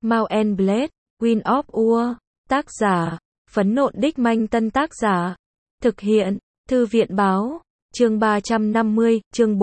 Mount and Blade, Wind of War, tác giả, Phấn Nộn Đích Manh Tân tác giả, thực hiện, Thư viện báo, chương 350, chương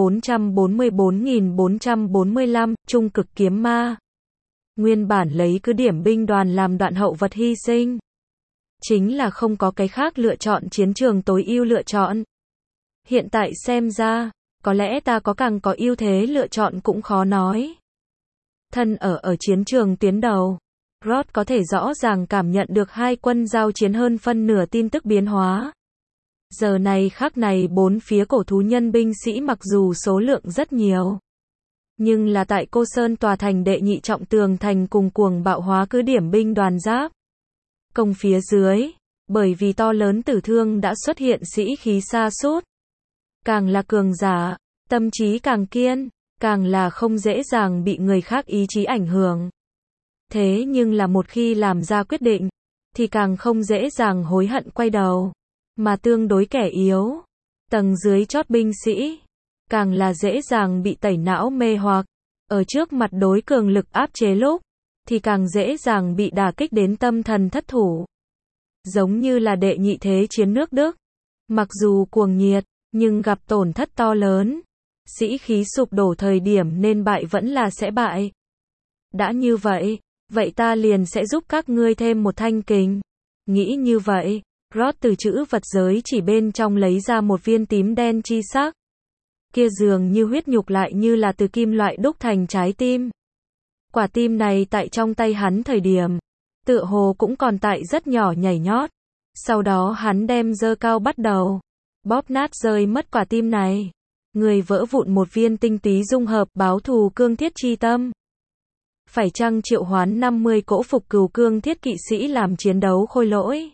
444.445, Trung cực kiếm ma. Nguyên bản lấy cứ điểm binh đoàn làm đoạn hậu vật hy sinh. Chính là không có cái khác lựa chọn chiến trường tối ưu lựa chọn. Hiện tại xem ra, có lẽ ta có càng có ưu thế lựa chọn cũng khó nói. Thân ở chiến trường tuyến đầu, Rod có thể rõ ràng cảm nhận được hai quân giao chiến hơn phân nửa tin tức biến hóa. Giờ này khắc này bốn phía cổ thú nhân binh sĩ mặc dù số lượng rất nhiều, nhưng là tại Cô Sơn tòa thành đệ nhị trọng tường thành cùng cuồng bạo hóa cứ điểm binh đoàn giáp công phía dưới, bởi vì to lớn tử thương đã xuất hiện sĩ khí sa sút. Càng là cường giả, tâm trí càng kiên, càng là không dễ dàng bị người khác ý chí ảnh hưởng. Thế nhưng là một khi làm ra quyết định, thì càng không dễ dàng hối hận quay đầu. Mà tương đối kẻ yếu, tầng dưới chót binh sĩ, càng là dễ dàng bị tẩy não mê hoặc. Ở trước mặt đối cường lực áp chế lúc, thì càng dễ dàng bị đả kích đến tâm thần thất thủ. Giống như là đệ nhị thế chiến nước Đức. Mặc dù cuồng nhiệt, nhưng gặp tổn thất to lớn. Sĩ khí sụp đổ thời điểm nên bại vẫn là sẽ bại. Đã như vậy, vậy ta liền sẽ giúp các ngươi thêm một thanh kình. Nghĩ như vậy, Rod từ chữ vật giới chỉ bên trong lấy ra một viên tím đen chi sắc. Kia dường như huyết nhục lại như là từ kim loại đúc thành trái tim. Quả tim này tại trong tay hắn thời điểm, tựa hồ cũng còn tại rất nhỏ nhảy nhót. Sau đó hắn đem giơ cao bắt đầu, bóp nát rơi mất quả tim này. Người vỡ vụn một viên tinh túy dung hợp báo thù cương thiết chi tâm. Phải chăng triệu hoán 50 cỗ phục cừu cương thiết kỵ sĩ làm chiến đấu khôi lỗi?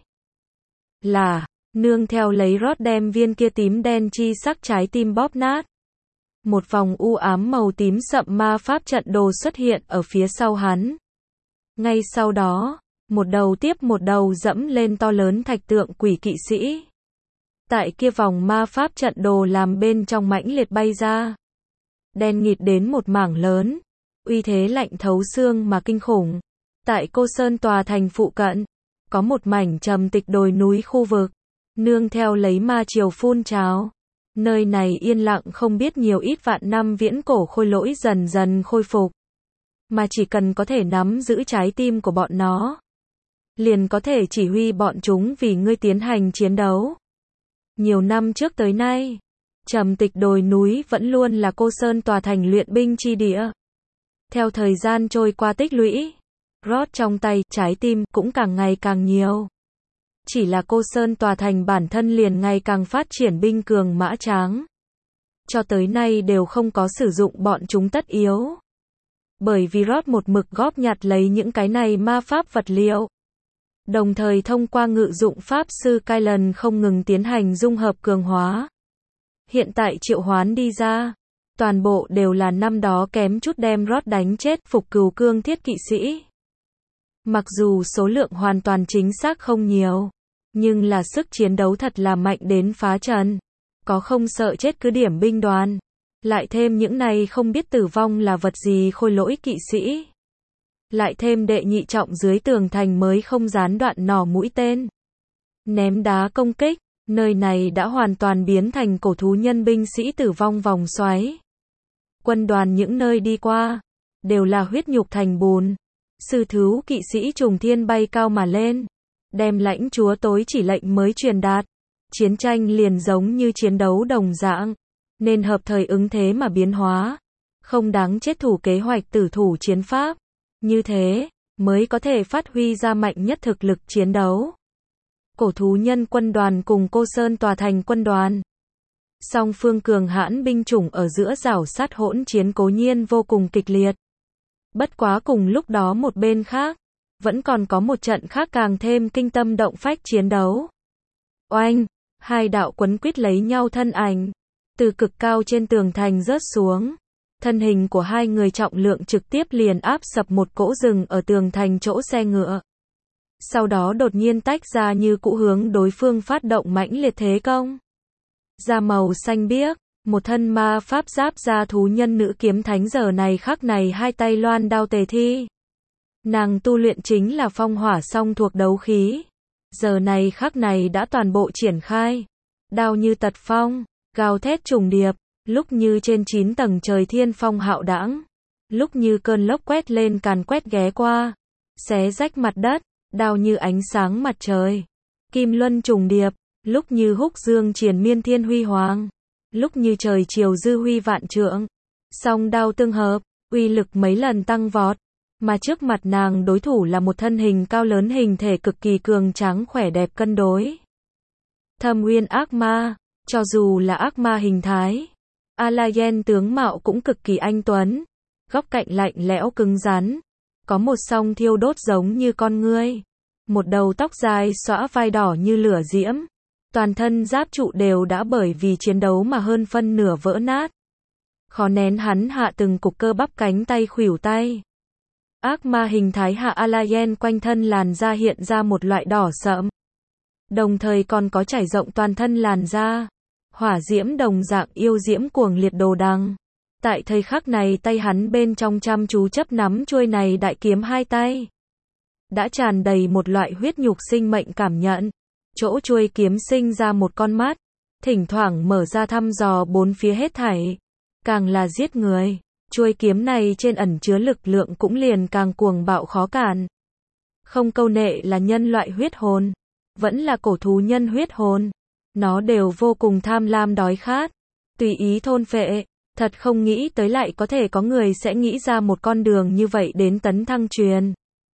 Là, nương theo lấy Rod đem viên kia tím đen chi sắc trái tim bóp nát. Một vòng u ám màu tím sậm ma pháp trận đồ xuất hiện ở phía sau hắn. Ngay sau đó, một đầu tiếp một đầu dẫm lên to lớn thạch tượng quỷ kỵ sĩ. Tại kia vòng ma pháp trận đồ làm bên trong mãnh liệt bay ra. Đen nghịt đến một mảng lớn. Uy thế lạnh thấu xương mà kinh khủng. Tại Cô Sơn tòa thành phụ cận, có một mảnh trầm tịch đồi núi khu vực. Nương theo lấy ma triều phun trào. Nơi này yên lặng không biết nhiều ít vạn năm viễn cổ khôi lỗi dần dần khôi phục. Mà chỉ cần có thể nắm giữ trái tim của bọn nó, liền có thể chỉ huy bọn chúng vì ngươi tiến hành chiến đấu. Nhiều năm trước tới nay, trầm tịch đồi núi vẫn luôn là Cô Sơn tòa thành luyện binh chi địa. Theo thời gian trôi qua tích lũy, Rod trong tay, trái tim cũng càng ngày càng nhiều. Chỉ là Cô Sơn tòa thành bản thân liền ngày càng phát triển binh cường mã tráng. Cho tới nay đều không có sử dụng bọn chúng tất yếu. Bởi vì Rod một mực góp nhặt lấy những cái này ma pháp vật liệu. Đồng thời thông qua ngự dụng pháp sư Kylan không ngừng tiến hành dung hợp cường hóa. Hiện tại triệu hoán đi ra, toàn bộ đều là năm đó kém chút đem Rod đánh chết phục cừu cương thiết kỵ sĩ. Mặc dù số lượng hoàn toàn chính xác không nhiều, nhưng là sức chiến đấu thật là mạnh đến phá trần. Có không sợ chết cứ điểm binh đoàn. Lại thêm những này không biết tử vong là vật gì khôi lỗi kỵ sĩ. Lại thêm đệ nhị trọng dưới tường thành mới không gián đoạn nỏ mũi tên. Ném đá công kích, nơi này đã hoàn toàn biến thành cổ thú nhân binh sĩ tử vong vòng xoáy. Quân đoàn những nơi đi qua, đều là huyết nhục thành bùn. Sư thú kỵ sĩ trùng thiên bay cao mà lên, đem lãnh chúa tối chỉ lệnh mới truyền đạt. Chiến tranh liền giống như chiến đấu đồng dạng, nên hợp thời ứng thế mà biến hóa. Không đáng chết thủ kế hoạch tử thủ chiến pháp. Như thế, mới có thể phát huy ra mạnh nhất thực lực chiến đấu. Cổ thú nhân quân đoàn cùng Cô Sơn tòa thành quân đoàn. Song phương cường hãn binh chủng ở giữa rảo sát hỗn chiến cố nhiên vô cùng kịch liệt. Bất quá cùng lúc đó một bên khác, vẫn còn có một trận khác càng thêm kinh tâm động phách chiến đấu. Oanh, hai đạo quấn quýt lấy nhau thân ảnh, từ cực cao trên tường thành rớt xuống. Thân hình của hai người trọng lượng trực tiếp liền áp sập một cỗ rừng ở tường thành chỗ xe ngựa. Sau đó đột nhiên tách ra như cũ hướng đối phương phát động mãnh liệt thế công. Da màu xanh biếc, một thân ma pháp giáp da thú nhân nữ kiếm thánh giờ này khắc này hai tay loan đao tề thi. Nàng tu luyện chính là phong hỏa song thuộc đấu khí. Giờ này khắc này đã toàn bộ triển khai. Đao như tật phong, gào thét trùng điệp, lúc như trên 9 tầng trời thiên phong hạo đãng, lúc như cơn lốc quét lên càn quét ghé qua, xé rách mặt đất, đao như ánh sáng mặt trời. Kim luân trùng điệp, lúc như húc dương triền miên thiên huy hoàng, lúc như trời chiều dư huy vạn trượng. Song đao tương hợp, uy lực mấy lần tăng vọt, mà trước mặt nàng đối thủ là một thân hình cao lớn, hình thể cực kỳ cường tráng khỏe đẹp cân đối. Thâm Uyên ác ma, cho dù là ác ma hình thái, Alayen tướng mạo cũng cực kỳ anh tuấn, góc cạnh lạnh lẽo cứng rắn, có một song thiêu đốt giống như con ngươi, một đầu tóc dài xõa vai đỏ như lửa diễm, toàn thân giáp trụ đều đã bởi vì chiến đấu mà hơn phân nửa vỡ nát. Khó nén hắn hạ từng cục cơ bắp cánh tay khuỷu tay. Ác ma hình thái hạ Alayen quanh thân làn da hiện ra một loại đỏ sẫm, đồng thời còn có trải rộng toàn thân làn da. Hỏa diễm đồng dạng yêu diễm cuồng liệt đồ đằng. Tại thời khắc này tay hắn bên trong chăm chú chấp nắm chuôi này đại kiếm hai tay. Đã tràn đầy một loại huyết nhục sinh mệnh cảm nhận. Chỗ chuôi kiếm sinh ra một con mắt, thỉnh thoảng mở ra thăm dò bốn phía hết thảy. Càng là giết người, chuôi kiếm này trên ẩn chứa lực lượng cũng liền càng cuồng bạo khó cản. Không câu nệ là nhân loại huyết hồn, vẫn là cổ thú nhân huyết hồn. Nó đều vô cùng tham lam đói khát, tùy ý thôn phệ, thật không nghĩ tới lại có thể có người sẽ nghĩ ra một con đường như vậy đến tấn thăng truyền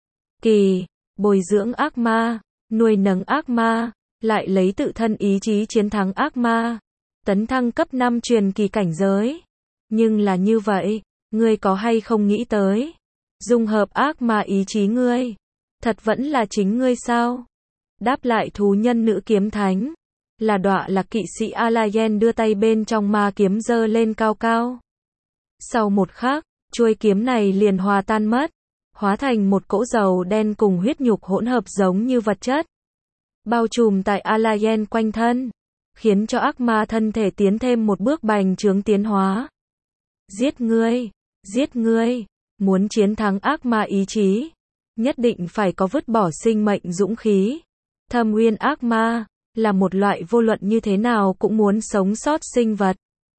kỳ, bồi dưỡng ác ma, nuôi nấng ác ma, lại lấy tự thân ý chí chiến thắng ác ma, tấn thăng cấp 5 truyền kỳ cảnh giới. Nhưng là như vậy, ngươi có hay không nghĩ tới, dung hợp ác ma ý chí ngươi, thật vẫn là chính ngươi sao? Đáp lại thú nhân nữ kiếm thánh. Là đọa là kỵ sĩ Alayen đưa tay bên trong ma kiếm giơ lên cao cao. Sau một khắc, chuôi kiếm này liền hòa tan mất, hóa thành một cỗ dầu đen cùng huyết nhục hỗn hợp giống như vật chất, bao trùm tại Alayen quanh thân, khiến cho ác ma thân thể tiến thêm một bước bành trướng tiến hóa. Giết ngươi, muốn chiến thắng ác ma ý chí, nhất định phải có vứt bỏ sinh mệnh dũng khí. Thâm Uyên ác ma là một loại vô luận như thế nào cũng muốn sống sót sinh vật.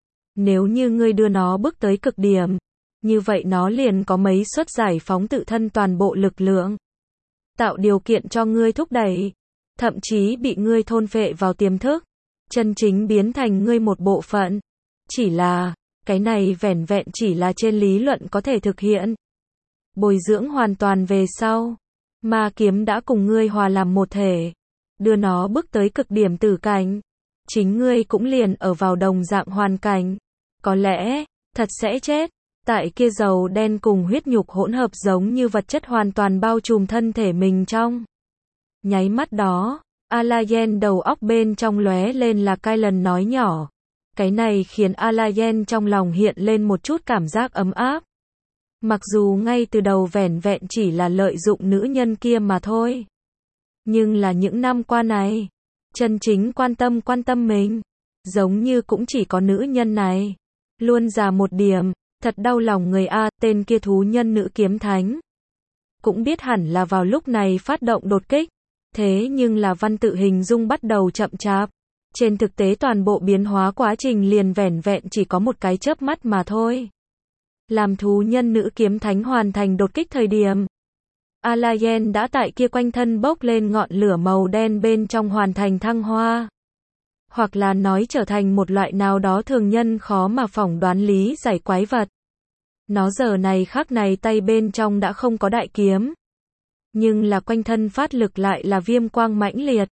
Nếu như ngươi đưa nó bước tới cực điểm, như vậy nó liền có mấy suất giải phóng tự thân toàn bộ lực lượng, tạo điều kiện cho ngươi thúc đẩy, thậm chí bị ngươi thôn phệ vào tiềm thức, chân chính biến thành ngươi một bộ phận. Chỉ là, cái này vẻn vẹn chỉ là trên lý luận có thể thực hiện. Bồi dưỡng hoàn toàn về sau, ma kiếm đã cùng ngươi hòa làm một thể, đưa nó bước tới cực điểm tử cảnh, chính ngươi cũng liền ở vào đồng dạng hoàn cảnh, có lẽ thật sẽ chết. Tại kia dầu đen cùng huyết nhục hỗn hợp giống như vật chất hoàn toàn bao trùm thân thể mình trong nháy mắt đó, Alayen đầu óc bên trong lóe lên là cai lần nói nhỏ. Cái này khiến Alayen trong lòng hiện lên một chút cảm giác ấm áp. Mặc dù ngay từ đầu vẻn vẹn chỉ là lợi dụng nữ nhân kia mà thôi, nhưng là những năm qua này, chân chính quan tâm mình, giống như cũng chỉ có nữ nhân này. Luôn già một điểm, thật đau lòng người a. Tên kia thú nhân nữ kiếm thánh cũng biết hẳn là vào lúc này phát động đột kích, thế nhưng là văn tự hình dung bắt đầu chậm chạp. Trên thực tế toàn bộ biến hóa quá trình liền vẻn vẹn chỉ có một cái chớp mắt mà thôi. Làm thú nhân nữ kiếm thánh hoàn thành đột kích thời điểm, Alayen đã tại kia quanh thân bốc lên ngọn lửa màu đen bên trong hoàn thành thăng hoa. Hoặc là nói trở thành một loại nào đó thường nhân khó mà phỏng đoán lý giải quái vật. Nó giờ này khắc này tay bên trong đã không có đại kiếm, nhưng là quanh thân phát lực lại là viêm quang mãnh liệt,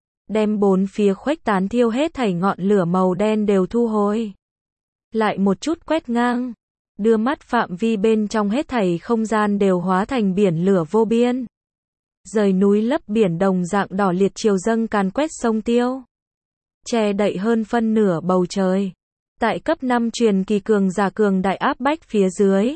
đem bốn phía khuếch tán thiêu hết thảy ngọn lửa màu đen đều thu hồi. Lại một chút quét ngang, đưa mắt phạm vi bên trong hết thảy không gian đều hóa thành biển lửa vô biên. Rời núi lấp biển đồng dạng đỏ liệt chiều dâng càn quét sông tiêu, che đậy hơn phân nửa bầu trời. Tại cấp 5 truyền kỳ cường giả cường đại áp bách phía dưới,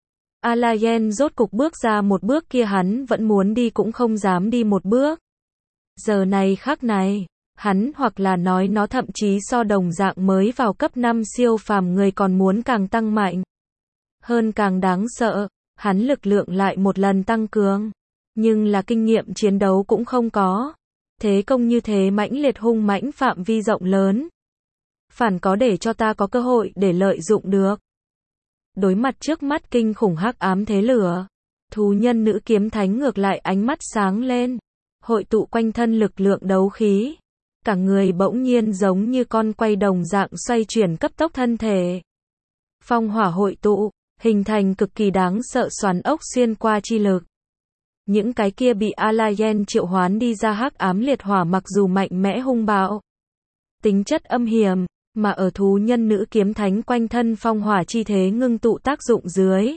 Alayen rốt cục bước ra một bước kia hắn vẫn muốn đi cũng không dám đi một bước. Giờ này khắc này, hắn hoặc là nói nó thậm chí so đồng dạng mới vào cấp 5 siêu phàm người còn muốn càng tăng mạnh hơn, càng đáng sợ. hắn lực lượng lại một lần tăng cường. Nhưng là kinh nghiệm chiến đấu cũng không có. Thế công như thế mãnh liệt hung mãnh phạm vi rộng lớn. Phản có để cho ta có cơ hội để lợi dụng được. Đối mặt trước mắt kinh khủng hắc ám thế lửa, thú nhân nữ kiếm thánh ngược lại ánh mắt sáng lên, hội tụ quanh thân lực lượng đấu khí. Cả người bỗng nhiên giống như con quay đồng dạng xoay chuyển cấp tốc thân thể. Phong hỏa hội tụ, hình thành cực kỳ đáng sợ xoắn ốc xuyên qua chi lực. Những cái kia bị Alayen triệu hoán đi ra hắc ám liệt hỏa mặc dù mạnh mẽ hung bạo, tính chất âm hiểm, mà ở thú nhân nữ kiếm thánh quanh thân phong hỏa chi thế ngưng tụ tác dụng dưới.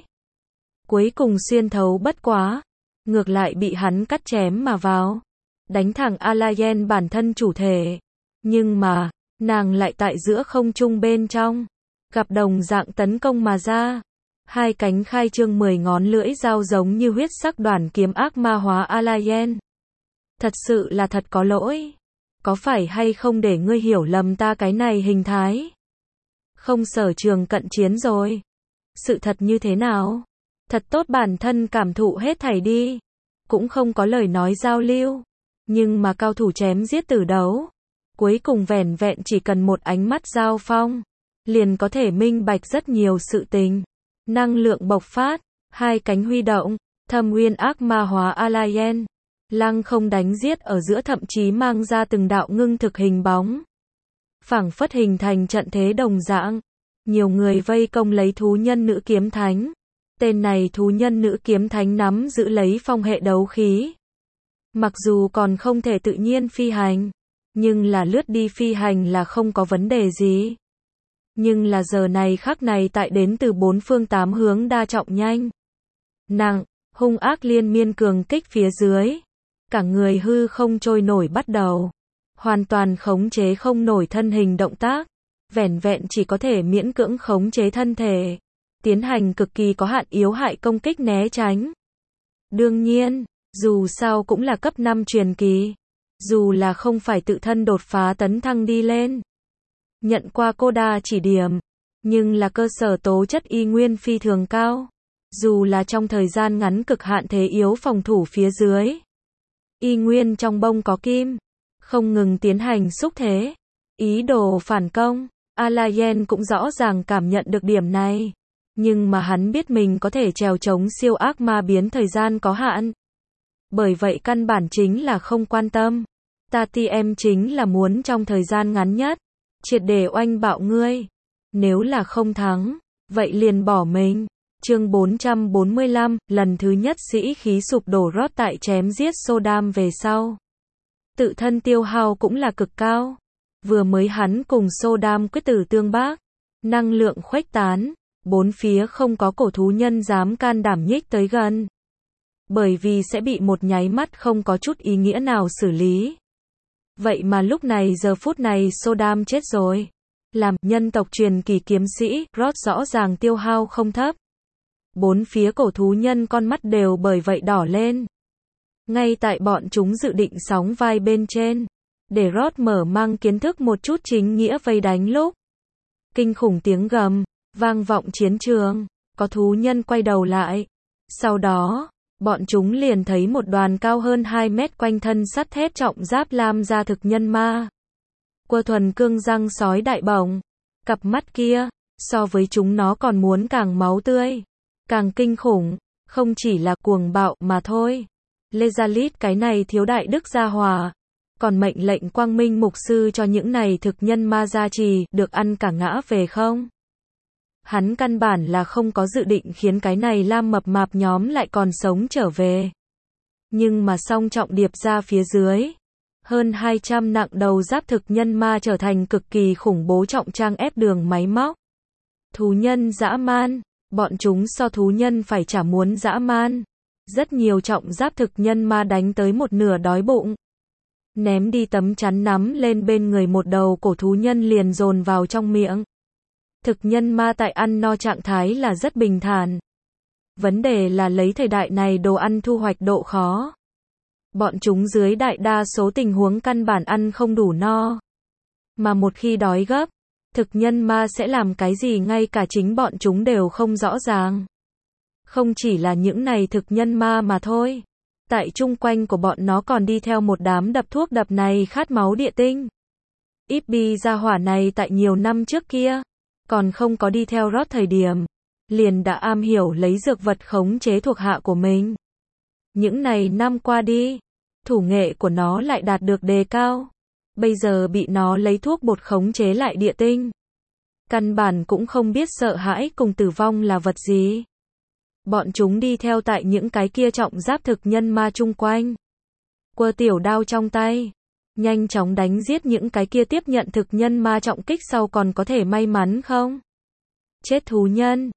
Cuối cùng xuyên thấu bất quá, ngược lại bị hắn cắt chém mà vào. Đánh thẳng Alayen bản thân chủ thể. Nhưng mà, nàng lại tại giữa không trung bên trong. Gặp đồng dạng tấn công mà ra. Hai cánh khai trương 10 ngón lưỡi dao giống như huyết sắc đoàn kiếm ác ma hóa Alayen. Thật sự là thật có lỗi. Có phải hay không để ngươi hiểu lầm ta cái này hình thái? Không sở trường cận chiến rồi. Sự thật như thế nào? Thật tốt bản thân cảm thụ hết thảy đi. Cũng không có lời nói giao lưu. Nhưng mà cao thủ chém giết tử đấu. Cuối cùng vẻn vẹn chỉ cần một ánh mắt giao phong. Liền có thể minh bạch rất nhiều sự tình. Năng lượng bộc phát. Hai cánh huy động. Thâm nguyên ác ma hóa Alayen. Lăng không đánh giết ở giữa thậm chí mang ra từng đạo ngưng thực hình bóng. Phảng phất hình thành trận thế đồng dạng. Nhiều người vây công lấy thú nhân nữ kiếm thánh. Tên này thú nhân nữ kiếm thánh nắm giữ lấy phong hệ đấu khí. Mặc dù còn không thể tự nhiên phi hành, nhưng là lướt đi phi hành là không có vấn đề gì. Nhưng là giờ này khắc này tại đến từ bốn phương tám hướng đa trọng nhanh, nặng, hung ác liên miên cường kích phía dưới. Cả người hư không trôi nổi bắt đầu. Hoàn toàn khống chế không nổi thân hình động tác. Vẻn vẹn chỉ có thể miễn cưỡng khống chế thân thể. Tiến hành cực kỳ có hạn yếu hại công kích né tránh. Đương nhiên, dù sao cũng là cấp 5 truyền kỳ. Dù là không phải tự thân đột phá tấn thăng đi lên. Nhận qua Koda chỉ điểm. Nhưng là cơ sở tố chất y nguyên phi thường cao. Dù là trong thời gian ngắn cực hạn thế yếu phòng thủ phía dưới. Y nguyên trong bông có kim. Không ngừng tiến hành xúc thế. Ý đồ phản công. Alayen cũng rõ ràng cảm nhận được điểm này. Nhưng mà hắn biết mình có thể trèo chống siêu ác ma biến thời gian có hạn. Bởi vậy căn bản chính là không quan tâm. Tati em chính là muốn trong thời gian ngắn nhất. Triệt để oanh bạo ngươi. Nếu là không thắng, vậy liền bỏ mình. Chương 445, lần thứ nhất sĩ khí sụp đổ rót tại chém giết Sodam về sau. Tự thân tiêu hao cũng là cực cao. Vừa mới hắn cùng Sodam quyết tử tương bác. Năng lượng khuếch tán. Bốn phía không có cổ thú nhân dám can đảm nhích tới gần. Bởi vì sẽ bị một nháy mắt không có chút ý nghĩa nào xử lý. Vậy mà lúc này giờ phút này Sodam chết rồi. Làm nhân tộc truyền kỳ kiếm sĩ, Rod rõ ràng tiêu hao không thấp. Bốn phía cổ thú nhân con mắt đều bởi vậy đỏ lên. Ngay tại bọn chúng dự định sóng vai bên trên. Để Rod mở mang kiến thức một chút chính nghĩa vây đánh lúc. Kinh khủng tiếng gầm, vang vọng chiến trường. Có thú nhân quay đầu lại. Sau đó, bọn chúng liền thấy một đoàn cao hơn 2 mét quanh thân sắt thép trọng giáp lam ra thực nhân ma. Quơ thuần cương răng sói đại bổng. Cặp mắt kia, so với chúng nó còn muốn càng máu tươi. Càng kinh khủng, không chỉ là cuồng bạo mà thôi. Lezalit cái này thiếu đại đức gia hòa. Còn mệnh lệnh quang minh mục sư cho những này thực nhân ma gia trì, được ăn cả ngã về không? Hắn căn bản là không có dự định khiến cái này lam mập mạp nhóm lại còn sống trở về. Nhưng mà song trọng điệp ra phía dưới. Hơn 200 nặng đầu giáp thực nhân ma trở thành cực kỳ khủng bố trọng trang ép đường máy móc. Thú nhân dã man. Bọn chúng so thú nhân phải chả muốn dã man. Rất nhiều trọng giáp thực nhân ma đánh tới một nửa đói bụng. Ném đi tấm chắn nắm lên bên người một đầu cổ thú nhân liền dồn vào trong miệng. Thực nhân ma tại ăn no trạng thái là rất bình thản. Vấn đề là lấy thời đại này đồ ăn thu hoạch độ khó. Bọn chúng dưới đại đa số tình huống căn bản ăn không đủ no. Mà một khi đói gấp, thực nhân ma sẽ làm cái gì ngay cả chính bọn chúng đều không rõ ràng. Không chỉ là những này thực nhân ma mà thôi. Tại chung quanh của bọn nó còn đi theo một đám đập thuốc đập này khát máu địa tinh. Ibby gia hỏa này tại nhiều năm trước kia, còn không có đi theo Rod thời điểm, liền đã am hiểu lấy dược vật khống chế thuộc hạ của mình. Những này năm qua đi, thủ nghệ của nó lại đạt được đề cao. Bây giờ bị nó lấy thuốc bột khống chế lại địa tinh. Căn bản cũng không biết sợ hãi cùng tử vong là vật gì. Bọn chúng đi theo tại những cái kia trọng giáp thực nhân ma chung quanh. Quơ tiểu đao trong tay, nhanh chóng đánh giết những cái kia tiếp nhận thực nhân ma trọng kích sau còn có thể may mắn không? Chết thú nhân,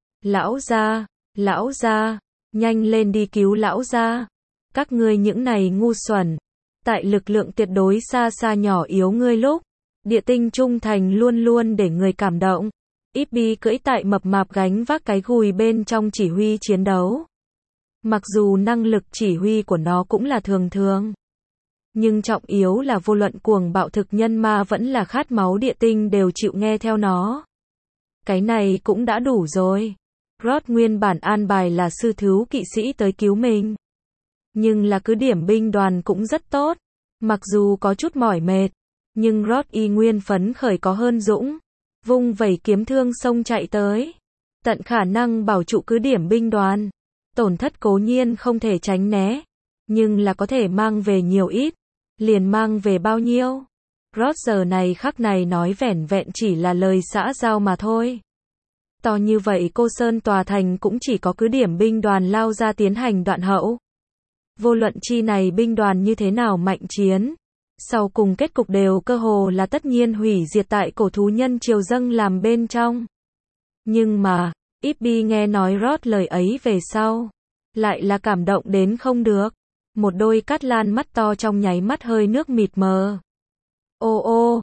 lão gia, nhanh lên đi cứu lão gia. Các ngươi những này ngu xuẩn. Tại lực lượng tuyệt đối xa xa nhỏ yếu ngươi lúc, địa tinh trung thành luôn luôn để người cảm động. Ibby cưỡi tại mập mạp gánh vác cái gùi bên trong chỉ huy chiến đấu. Mặc dù năng lực chỉ huy của nó cũng là thường thường, nhưng trọng yếu là vô luận cuồng bạo thực nhân ma vẫn là khát máu địa tinh đều chịu nghe theo nó. Cái này cũng đã đủ rồi. Rod nguyên bản an bài là sư thú kỵ sĩ tới cứu mình. Nhưng là cứ điểm binh đoàn cũng rất tốt. Mặc dù có chút mỏi mệt, nhưng Rod y nguyên phấn khởi có hơn dũng. Vung vẩy kiếm thương xông chạy tới. Tận khả năng bảo trụ cứ điểm binh đoàn. Tổn thất cố nhiên không thể tránh né. Nhưng là có thể mang về nhiều ít. Liền mang về bao nhiêu. Rod giờ này khắc này nói vẻn vẹn chỉ là lời xã giao mà thôi. To như vậy Cô Sơn tòa thành cũng chỉ có cứ điểm binh đoàn lao ra tiến hành đoạn hậu. Vô luận chi này binh đoàn như thế nào mạnh chiến, sau cùng kết cục đều cơ hồ là tất nhiên hủy diệt tại cổ thú nhân triều dâng làm bên trong. Nhưng mà, Ibby nghe nói Rod lời ấy về sau, lại là cảm động đến không được. Một đôi cắt lan mắt to trong nháy mắt hơi nước mịt mờ. Ô,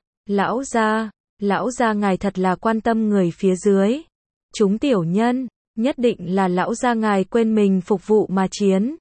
lão gia ngài thật là quan tâm người phía dưới. Chúng tiểu nhân, nhất định là lão gia ngài quên mình phục vụ mà chiến.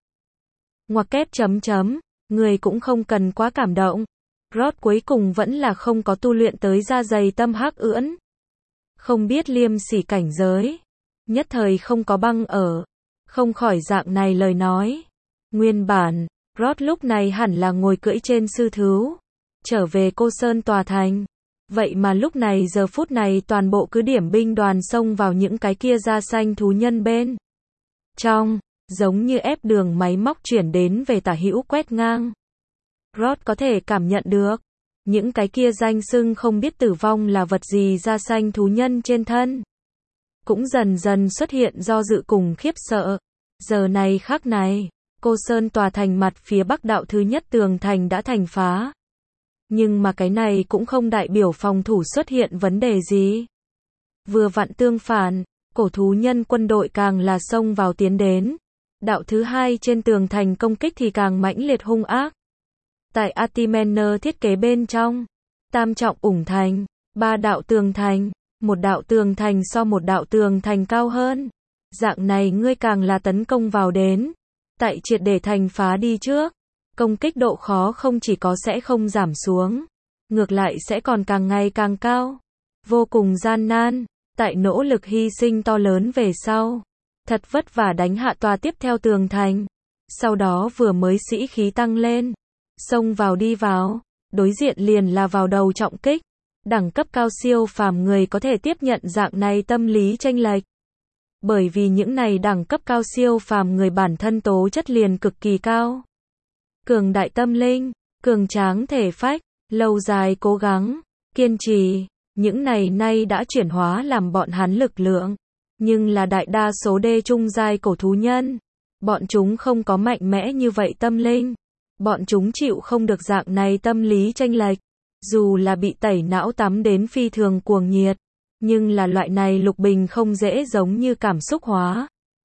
Ngoặc kép chấm chấm, người cũng không cần quá cảm động. Rod cuối cùng vẫn là không có tu luyện tới da dày tâm hắc ưỡn. Không biết liêm sỉ cảnh giới. Nhất thời không có băng ở. Không khỏi dạng này lời nói. Nguyên bản, Rod lúc này hẳn là ngồi cưỡi trên sư thú. Trở về Cô Sơn tòa thành. Vậy mà lúc này giờ phút này toàn bộ cứ điểm binh đoàn xông vào những cái kia da xanh thú nhân bên trong, giống như ép đường máy móc chuyển đến về tả hữu quét ngang. Rod có thể cảm nhận được, những cái kia danh xưng không biết tử vong là vật gì da xanh thú nhân trên thân. Cũng dần dần xuất hiện do dự cùng khiếp sợ. Giờ này khắc này, Cô Sơn tòa thành mặt phía bắc đạo thứ nhất tường thành đã thành phá. Nhưng mà cái này cũng không đại biểu phòng thủ xuất hiện vấn đề gì. Vừa vặn tương phản, cổ thú nhân quân đội càng là xông vào tiến đến. Đạo thứ hai trên tường thành công kích thì càng mãnh liệt hung ác. Tại Atimener thiết kế bên trong, tam trọng ủng thành, 3 đạo tường thành, một đạo tường thành so một đạo tường thành cao hơn. Dạng này ngươi càng là tấn công vào đến. Tại triệt để thành phá đi trước. Công kích độ khó không chỉ có sẽ không giảm xuống, ngược lại sẽ còn càng ngày càng cao. Vô cùng gian nan, tại nỗ lực hy sinh to lớn về sau. Thật vất vả đánh hạ tòa tiếp theo tường thành. Sau đó vừa mới sĩ khí tăng lên. Xông vào đi vào, đối diện liền là vào đầu trọng kích. Đẳng cấp cao siêu phàm người có thể tiếp nhận dạng này tâm lý chênh lệch. Bởi vì những này đẳng cấp cao siêu phàm người bản thân tố chất liền cực kỳ cao. Cường đại tâm linh, cường tráng thể phách, lâu dài cố gắng, kiên trì, những này nay đã chuyển hóa làm bọn hắn lực lượng. Nhưng là đại đa số đê trung giai cổ thú nhân, bọn chúng không có mạnh mẽ như vậy tâm linh. Bọn chúng chịu không được dạng này tâm lý chênh lệch. Dù là bị tẩy não tắm đến phi thường cuồng nhiệt, nhưng là loại này lục bình không dễ giống như cảm xúc hóa.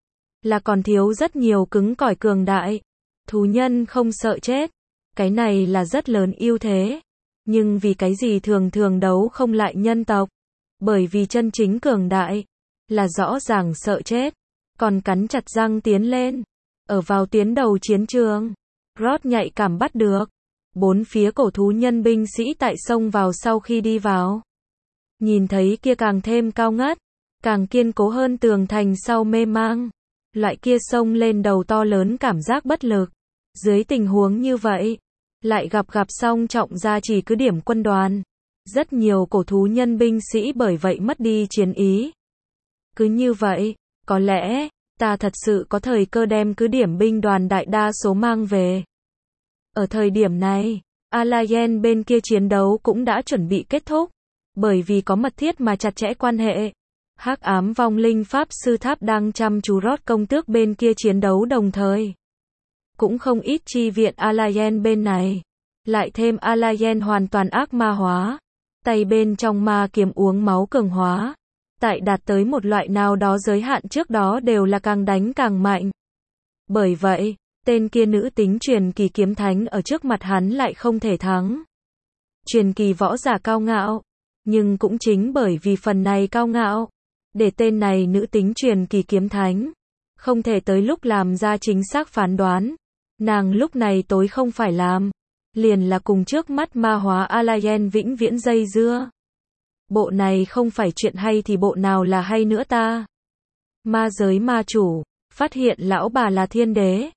Là còn thiếu rất nhiều cứng cỏi cường đại. Thú nhân không sợ chết. Cái này là rất lớn ưu thế. Nhưng vì cái gì thường thường đấu không lại nhân tộc? Bởi vì chân chính cường đại là rõ ràng sợ chết, còn cắn chặt răng tiến lên. Ở vào tiến đầu chiến trường, Rod nhạy cảm bắt được. 4 phía cổ thú nhân binh sĩ tại sông vào sau khi đi vào. Nhìn thấy kia càng thêm cao ngất, càng kiên cố hơn tường thành sau mê mang. Loại kia xông lên đầu to lớn cảm giác bất lực. Dưới tình huống như vậy, lại gặp song trọng gia trì cứ điểm quân đoàn. Rất nhiều cổ thú nhân binh sĩ bởi vậy mất đi chiến ý. Cứ như vậy, có lẽ, ta thật sự có thời cơ đem cứ điểm binh đoàn đại đa số mang về. Ở thời điểm này, Alliance bên kia chiến đấu cũng đã chuẩn bị kết thúc. Bởi vì có mật thiết mà chặt chẽ quan hệ. Hắc ám vong linh pháp sư tháp đang chăm chú rót công tước bên kia chiến đấu đồng thời. Cũng không ít chi viện Alliance bên này. Lại thêm Alliance hoàn toàn ác ma hóa. Tay bên trong ma kiếm uống máu cường hóa. Tại đạt tới một loại nào đó giới hạn trước đó đều là càng đánh càng mạnh. Bởi vậy, tên kia nữ tính truyền kỳ kiếm thánh ở trước mặt hắn lại không thể thắng. Truyền kỳ võ giả cao ngạo. Nhưng cũng chính bởi vì phần này cao ngạo, để tên này nữ tính truyền kỳ kiếm thánh không thể tới lúc làm ra chính xác phán đoán. Nàng lúc này tối không phải làm, liền là cùng trước mắt ma hóa Alliance vĩnh viễn dây dưa. Bộ này không phải chuyện hay thì bộ nào là hay nữa ta? Ma giới ma chủ, phát hiện lão bà là thiên đế.